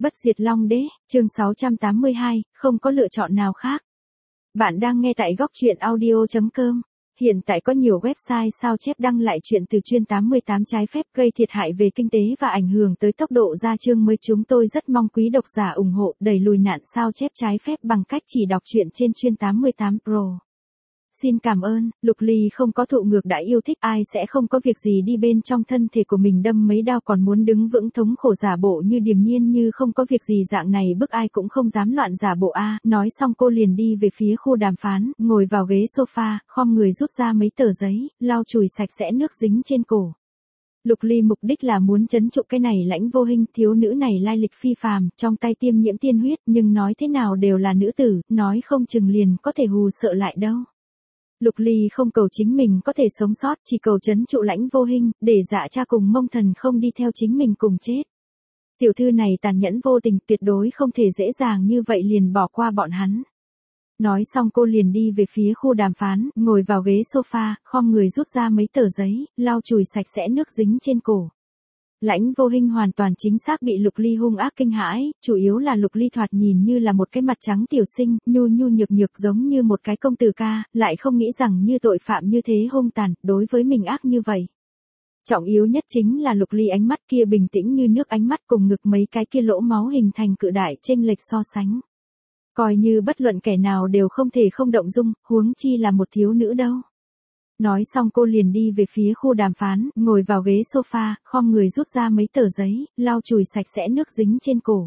Bất diệt Long Đế, chương 682, không có lựa chọn nào khác. Bạn đang nghe tại góc truyện audio.com. Hiện tại có nhiều website sao chép đăng lại chuyện từ chuyên 88 trái phép gây thiệt hại về kinh tế và ảnh hưởng tới tốc độ ra chương mới. Chúng tôi rất mong quý độc giả ủng hộ đẩy lùi nạn sao chép trái phép bằng cách chỉ đọc truyện trên chuyên 88 Pro. Xin cảm ơn. Lục Ly không có thụ ngược đãi yêu thích, ai sẽ không có việc gì đi bên trong thân thể của mình đâm mấy đao còn muốn đứng vững thống khổ giả bộ như điềm nhiên như không có việc gì, dạng này bức ai cũng không dám loạn giả bộ a. Nói xong cô liền đi về phía khu đàm phán, ngồi vào ghế sofa, khom người rút ra mấy tờ giấy, lau chùi sạch sẽ nước dính trên cổ. Lục Ly mục đích là muốn trấn trụ cái này Lãnh Vô Hinh, thiếu nữ này lai lịch phi phàm, trong tay tiêm nhiễm tiên huyết, nhưng nói thế nào đều là nữ tử, nói không chừng liền có thể hù sợ lại đâu. Lục Ly không cầu chính mình có thể sống sót, chỉ cầu trấn trụ Lãnh Vô Hinh, để Dạ Cha cùng Mông Thần không đi theo chính mình cùng chết. Tiểu thư này tàn nhẫn vô tình, tuyệt đối không thể dễ dàng như vậy liền bỏ qua bọn hắn. Nói xong cô liền đi về phía khu đàm phán, ngồi vào ghế sofa, khom người rút ra mấy tờ giấy, lau chùi sạch sẽ nước dính trên cổ. Lãnh Vô Hinh hoàn toàn chính xác bị Lục Ly hung ác kinh hãi, chủ yếu là Lục Ly thoạt nhìn như là một cái mặt trắng tiểu sinh, nhu nhu nhược nhược giống như một cái công tử ca, lại không nghĩ rằng như tội phạm như thế hung tàn, đối với mình ác như vậy. Trọng yếu nhất chính là Lục Ly ánh mắt kia bình tĩnh như nước, ánh mắt cùng ngực mấy cái kia lỗ máu hình thành cự đại chênh lệch so sánh. Coi như bất luận kẻ nào đều không thể không động dung, huống chi là một thiếu nữ đâu. Nói xong cô liền đi về phía khu đàm phán, ngồi vào ghế sofa, khom người rút ra mấy tờ giấy, lau chùi sạch sẽ nước dính trên cổ.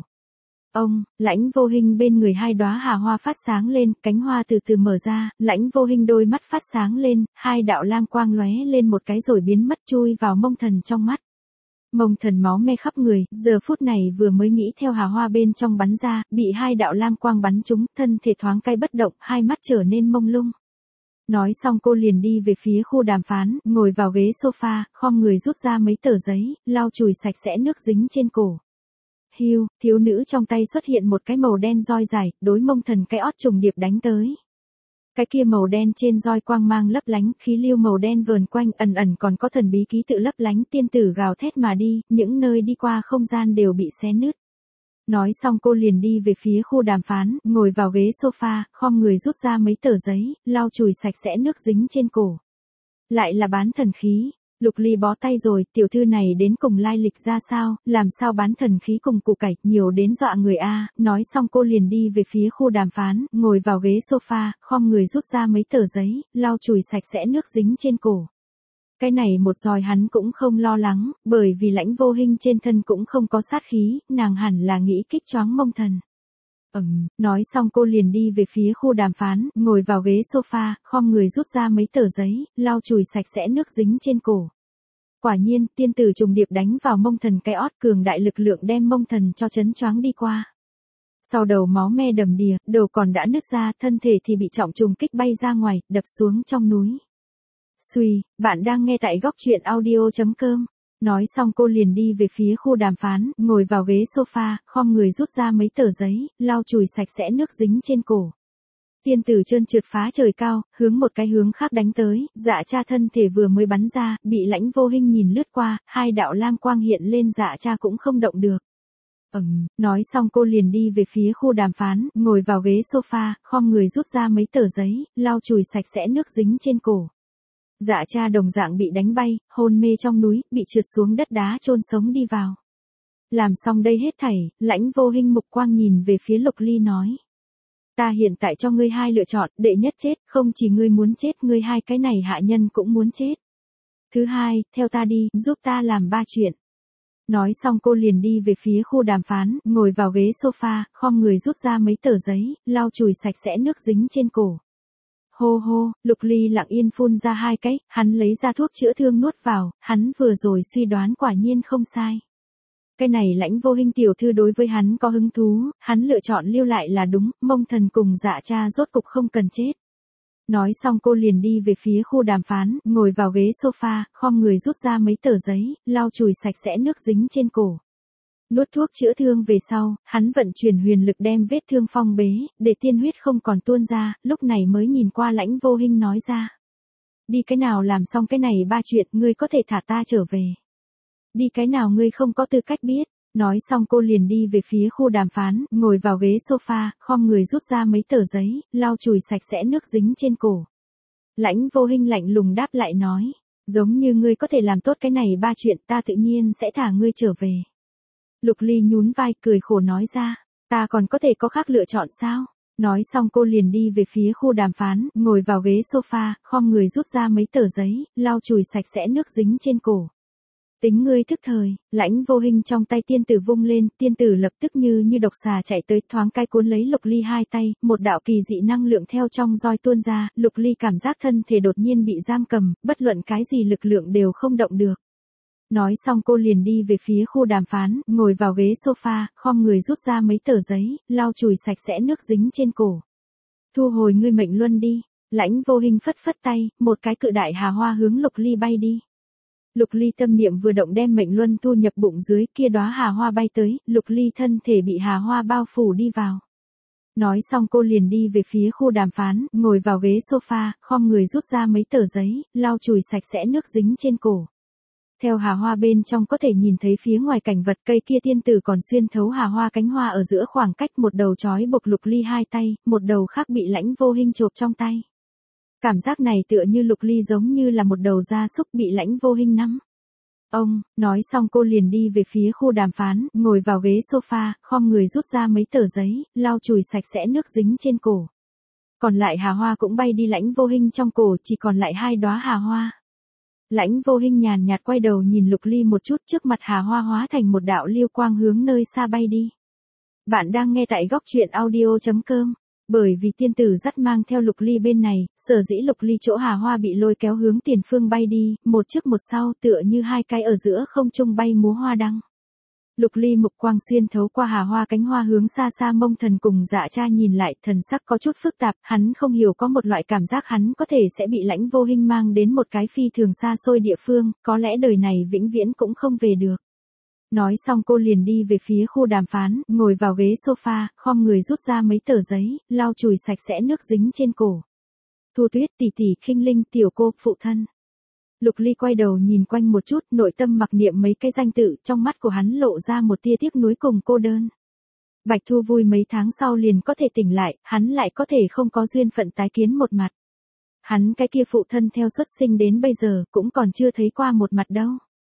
Lãnh Vô Hinh bên người hai đóa hà hoa phát sáng lên, cánh hoa từ từ mở ra, Lãnh Vô Hinh đôi mắt phát sáng lên, hai đạo lam quang lóe lên một cái rồi biến mất chui vào Mông Thần trong mắt. Mông Thần máu me khắp người, giờ phút này vừa mới nghĩ theo hà hoa bên trong bắn ra, bị hai đạo lam quang bắn trúng, thân thể thoáng cay bất động, hai mắt trở nên mông lung. Nói xong cô liền đi về phía khu đàm phán, ngồi vào ghế sofa, khom người rút ra mấy tờ giấy, lau chùi sạch sẽ nước dính trên cổ. Hiu, thiếu nữ trong tay xuất hiện một cái màu đen roi dài, đối Mông Thần cái ót trùng điệp đánh tới. Cái kia màu đen trên roi quang mang lấp lánh, khí lưu màu đen vờn quanh, ẩn ẩn còn có thần bí ký tự lấp lánh, tiên tử gào thét mà đi, những nơi đi qua không gian đều bị xé nứt. Nói xong cô liền đi về phía khu đàm phán, ngồi vào ghế sofa, khom người rút ra mấy tờ giấy, lau chùi sạch sẽ nước dính trên cổ. Lại là bán thần khí. Lục Ly bó tay rồi, tiểu thư này đến cùng lai lịch ra sao, làm sao bán thần khí cùng củ cải, nhiều đến dọa người a. Nói xong cô liền đi về phía khu đàm phán, ngồi vào ghế sofa, khom người rút ra mấy tờ giấy, lau chùi sạch sẽ nước dính trên cổ. Cái này một roi hắn cũng không lo lắng, bởi vì Lãnh Vô Hinh trên thân cũng không có sát khí, nàng hẳn là nghĩ kích choáng Mông Thần. Nói xong cô liền đi về phía khu đàm phán, ngồi vào ghế sofa, khom người rút ra mấy tờ giấy, lau chùi sạch sẽ nước dính trên cổ. Quả nhiên, tiên tử trùng điệp đánh vào Mông Thần cái ót, cường đại lực lượng đem Mông Thần cho chấn choáng đi qua. Sau đầu máu me đầm đìa, đầu còn đã nứt ra, thân thể thì bị trọng trùng kích bay ra ngoài, đập xuống trong núi. Xuy, bạn đang nghe tại góc truyện audio.com. Nói xong cô liền đi về phía khu đàm phán, ngồi vào ghế sofa, khom người rút ra mấy tờ giấy, lau chùi sạch sẽ nước dính trên cổ. Tiên tử trơn trượt phá trời cao, hướng một cái hướng khác đánh tới, Dạ Cha thân thể vừa mới bắn ra, bị Lãnh Vô Hinh nhìn lướt qua, hai đạo lam quang hiện lên, Dạ Cha cũng không động được. Nói xong cô liền đi về phía khu đàm phán, ngồi vào ghế sofa, khom người rút ra mấy tờ giấy, lau chùi sạch sẽ nước dính trên cổ. Dạ Cha đồng dạng bị đánh bay, hôn mê trong núi, bị trượt xuống đất đá chôn sống đi vào. Làm xong đây hết thảy, Lãnh Vô Hinh mục quang nhìn về phía Lục Ly nói. Ta hiện tại cho ngươi hai lựa chọn, đệ nhất chết, không chỉ ngươi muốn chết, ngươi hai cái này hạ nhân cũng muốn chết. Thứ hai, theo ta đi, giúp ta làm ba chuyện. Nói xong cô liền đi về phía khu đàm phán, ngồi vào ghế sofa, khom người rút ra mấy tờ giấy, lau chùi sạch sẽ nước dính trên cổ. Hô hô, Lục Ly lặng yên phun ra hai cái, hắn lấy ra thuốc chữa thương nuốt vào, hắn vừa rồi suy đoán quả nhiên không sai. Cái này Lãnh Vô Hinh tiểu thư đối với hắn có hứng thú, hắn lựa chọn lưu lại là đúng, Mông Thần cùng Dạ Cha rốt cục không cần chết. Nói xong cô liền đi về phía khu đàm phán, ngồi vào ghế sofa, khom người rút ra mấy tờ giấy, lau chùi sạch sẽ nước dính trên cổ. Nuốt thuốc chữa thương về sau, hắn vận chuyển huyền lực đem vết thương phong bế, để tiên huyết không còn tuôn ra, lúc này mới nhìn qua Lãnh Vô Hinh nói ra. Đi cái nào làm xong cái này ba chuyện, ngươi có thể thả ta trở về. Đi cái nào ngươi không có tư cách biết. Nói xong cô liền đi về phía khu đàm phán, ngồi vào ghế sofa, khom người rút ra mấy tờ giấy, lau chùi sạch sẽ nước dính trên cổ. Lãnh Vô Hinh lạnh lùng đáp lại nói, giống như ngươi có thể làm tốt cái này 3 chuyện, ta tự nhiên sẽ thả ngươi trở về. Lục Ly nhún vai cười khổ nói ra, ta còn có thể có khác lựa chọn sao? Nói xong cô liền đi về phía khu đàm phán, ngồi vào ghế sofa, khom người rút ra mấy tờ giấy, lau chùi sạch sẽ nước dính trên cổ. Tính ngươi thức thời, Lãnh Vô Hinh trong tay tiên tử vung lên, tiên tử lập tức như độc xà chạy tới, thoáng cái cuốn lấy Lục Ly hai tay, một đạo kỳ dị năng lượng theo trong roi tuôn ra, Lục Ly cảm giác thân thể đột nhiên bị giam cầm, bất luận cái gì lực lượng đều không động được. Nói xong cô liền đi về phía khu đàm phán, ngồi vào ghế sofa, khom người rút ra mấy tờ giấy, lau chùi sạch sẽ nước dính trên cổ. Thu hồi ngươi mệnh luân đi, Lãnh Vô Hinh phất phất tay, một cái cự đại hà hoa hướng Lục Ly bay đi. Lục Ly tâm niệm vừa động đem mệnh luân thu nhập bụng dưới, kia đóa hà hoa bay tới, Lục Ly thân thể bị hà hoa bao phủ đi vào. Nói xong cô liền đi về phía khu đàm phán, ngồi vào ghế sofa, khom người rút ra mấy tờ giấy, lau chùi sạch sẽ nước dính trên cổ. Theo hà hoa bên trong có thể nhìn thấy phía ngoài cảnh vật, cây kia tiên tử còn xuyên thấu hà hoa cánh hoa ở giữa khoảng cách, một đầu trói buộc Lục Ly hai tay, một đầu khác bị Lãnh Vô Hinh chộp trong tay. Cảm giác này tựa như Lục Ly giống như là một đầu gia súc bị Lãnh Vô Hinh nắm. Nói xong cô liền đi về phía khu đàm phán, ngồi vào ghế sofa, khom người rút ra mấy tờ giấy, lau chùi sạch sẽ nước dính trên cổ. Còn lại hà hoa cũng bay đi Lãnh Vô Hinh trong cổ, chỉ còn lại 2 đóa hà hoa. Lãnh Vô Hinh nhàn nhạt quay đầu nhìn Lục Ly một chút, trước mặt hà hoa hóa thành một đạo lưu quang hướng nơi xa bay đi. Bạn đang nghe tại góc truyện audio.com. Bởi vì tiên tử dắt mang theo Lục Ly bên này, sở dĩ Lục Ly chỗ hà hoa bị lôi kéo hướng tiền phương bay đi, một trước một sau tựa như 2 cái ở giữa không trung bay múa hoa đăng. Lục Ly mục quang xuyên thấu qua hà hoa cánh hoa hướng xa xa Mông Thần cùng Dạ Cha nhìn lại, thần sắc có chút phức tạp, hắn không hiểu có một loại cảm giác hắn có thể sẽ bị Lãnh Vô Hinh mang đến một cái phi thường xa xôi địa phương, có lẽ đời này vĩnh viễn cũng không về được. Nói xong cô liền đi về phía khu đàm phán, ngồi vào ghế sofa, khom người rút ra mấy tờ giấy, lau chùi sạch sẽ nước dính trên cổ. Thu Tuyết tỷ tỷ, Khinh Linh tiểu cô, phụ thân. Lục Ly quay đầu nhìn quanh một chút, nội tâm mặc niệm mấy cái danh tự, trong mắt của hắn lộ ra một tia tiếc nuối cùng cô đơn. Bạch Thu vui mấy tháng sau liền có thể tỉnh lại, hắn lại có thể không có duyên phận tái kiến một mặt. Hắn cái kia phụ thân theo xuất sinh đến bây giờ, cũng còn chưa thấy qua một mặt đâu.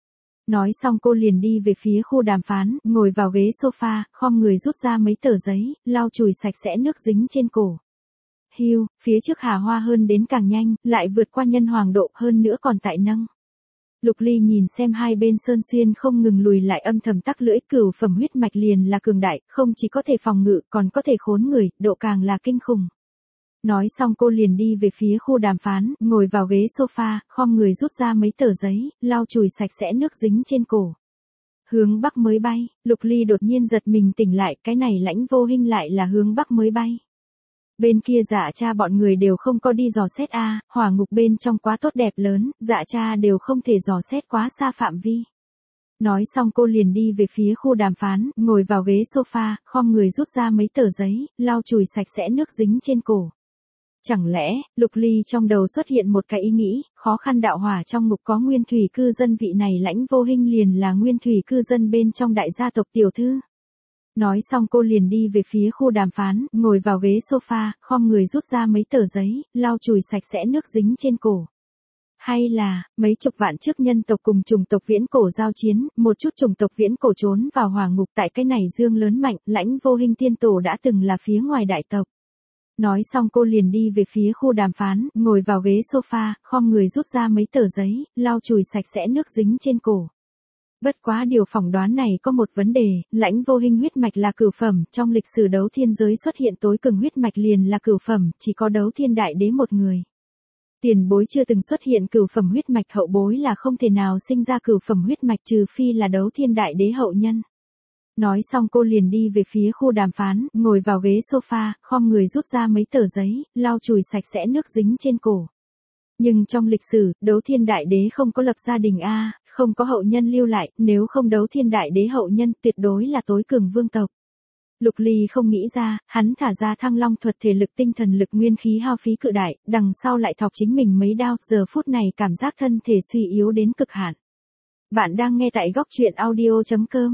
Nói xong cô liền đi về phía khu đàm phán, ngồi vào ghế sofa, khom người rút ra mấy tờ giấy, lau chùi sạch sẽ nước dính trên cổ. Hiu, phía trước hà hoa hơn đến càng nhanh, lại vượt qua nhân hoàng độ, hơn nữa còn tại nâng. Lục Ly nhìn xem hai bên sơn xuyên không ngừng lùi lại, âm thầm tắc lưỡi, cửu phẩm huyết mạch liền là cường đại, không chỉ có thể phòng ngự, còn có thể khốn người, độ càng là kinh khủng. Nói xong cô liền đi về phía khu đàm phán, ngồi vào ghế sofa, khom người rút ra mấy tờ giấy, lau chùi sạch sẽ nước dính trên cổ. Hướng Bắc mới bay, Lục Ly đột nhiên giật mình tỉnh lại, cái này Lãnh Vô Hinh lại là hướng Bắc mới bay. Bên kia Dạ Cha bọn người đều không có đi dò xét hỏa ngục bên trong quá tốt đẹp lớn, Dạ Cha đều không thể dò xét quá xa phạm vi. Nói xong cô liền đi về phía khu đàm phán, ngồi vào ghế sofa, khom người rút ra mấy tờ giấy, lau chùi sạch sẽ nước dính trên cổ. Chẳng lẽ, Lục Ly trong đầu xuất hiện một cái ý nghĩ, khó khăn đạo hỏa trong ngục có nguyên thủy cư dân, vị này Lãnh Vô Hinh liền là nguyên thủy cư dân bên trong đại gia tộc tiểu thư. Nói xong cô liền đi về phía khu đàm phán, ngồi vào ghế sofa, khom người rút ra mấy tờ giấy, lau chùi sạch sẽ nước dính trên cổ. Hay là, mấy chục vạn trước nhân tộc cùng chủng tộc viễn cổ giao chiến, một chút chủng tộc viễn cổ trốn vào hỏa ngục, tại cái này dương lớn mạnh, Lãnh Vô Hinh tiên tổ đã từng là phía ngoài đại tộc. Nói xong cô liền đi về phía khu đàm phán, ngồi vào ghế sofa, khom người rút ra mấy tờ giấy, lau chùi sạch sẽ nước dính trên cổ. Bất quá điều phỏng đoán này có một vấn đề, Lãnh Vô Hinh huyết mạch là cửu phẩm, trong lịch sử đấu thiên giới xuất hiện tối cường huyết mạch liền là cửu phẩm, chỉ có đấu thiên đại đế một người. Tiền bối chưa từng xuất hiện cửu phẩm huyết mạch, hậu bối là không thể nào sinh ra cửu phẩm huyết mạch trừ phi là đấu thiên đại đế hậu nhân. Nói xong cô liền đi về phía khu đàm phán, ngồi vào ghế sofa, khom người rút ra mấy tờ giấy, lau chùi sạch sẽ nước dính trên cổ. Nhưng trong lịch sử, đấu thiên đại đế không có lập gia đình không có hậu nhân lưu lại, nếu không đấu thiên đại đế hậu nhân tuyệt đối là tối cường vương tộc. Lục Ly không nghĩ ra, hắn thả ra Thăng Long thuật, thể lực tinh thần lực nguyên khí hao phí cự đại, đằng sau lại thọc chính mình mấy đao, giờ phút này cảm giác thân thể suy yếu đến cực hạn. Bạn đang nghe tại góc truyện audio.com.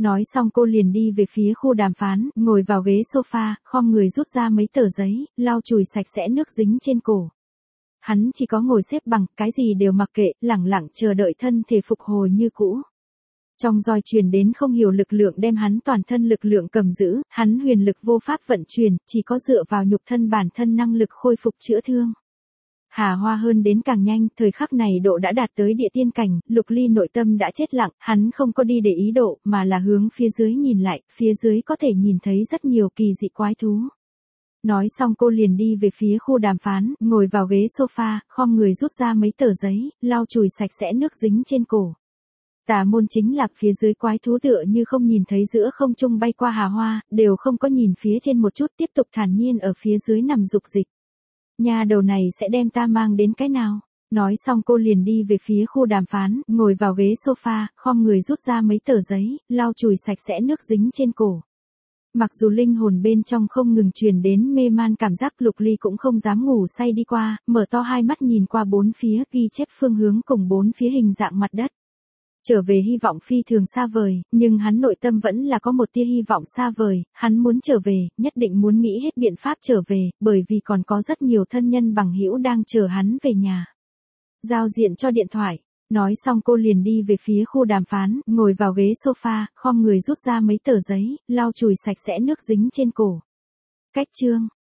Nói xong cô liền đi về phía khu đàm phán, ngồi vào ghế sofa, khom người rút ra mấy tờ giấy, lau chùi sạch sẽ nước dính trên cổ. Hắn chỉ có ngồi xếp bằng, cái gì đều mặc kệ, lẳng lặng chờ đợi thân thể phục hồi như cũ. Trong roi truyền đến không hiểu lực lượng đem hắn toàn thân lực lượng cầm giữ, hắn huyền lực vô pháp vận chuyển, chỉ có dựa vào nhục thân bản thân năng lực khôi phục chữa thương. Hà Hoa hơn đến càng nhanh, thời khắc này độ đã đạt tới địa tiên cảnh, Lục Ly nội tâm đã chết lặng, hắn không có đi để ý độ, mà là hướng phía dưới nhìn lại, phía dưới có thể nhìn thấy rất nhiều kỳ dị quái thú. Nói xong cô liền đi về phía khu đàm phán, ngồi vào ghế sofa, khom người rút ra mấy tờ giấy, lau chùi sạch sẽ nước dính trên cổ. Tà môn chính là phía dưới quái thú tựa như không nhìn thấy giữa không trung bay qua Hà Hoa, đều không có nhìn phía trên một chút, tiếp tục thản nhiên ở phía dưới nằm dục dịch. Nhà đầu này sẽ đem ta mang đến cái nào? Nói xong cô liền đi về phía khu đàm phán, ngồi vào ghế sofa, khom người rút ra mấy tờ giấy, lau chùi sạch sẽ nước dính trên cổ. Mặc dù linh hồn bên trong không ngừng truyền đến mê man cảm giác, Lục Ly cũng không dám ngủ say đi qua, mở to hai mắt nhìn qua bốn phía, ghi chép phương hướng cùng bốn phía hình dạng mặt đất. Trở về hy vọng phi thường xa vời, nhưng hắn nội tâm vẫn là có một tia hy vọng xa vời, hắn muốn trở về, nhất định muốn nghĩ hết biện pháp trở về, bởi vì còn có rất nhiều thân nhân bằng hữu đang chờ hắn về nhà. Giao diện cho điện thoại. Nói xong cô liền đi về phía khu đàm phán, ngồi vào ghế sofa, khom người rút ra mấy tờ giấy, lau chùi sạch sẽ nước dính trên cổ. Cách chương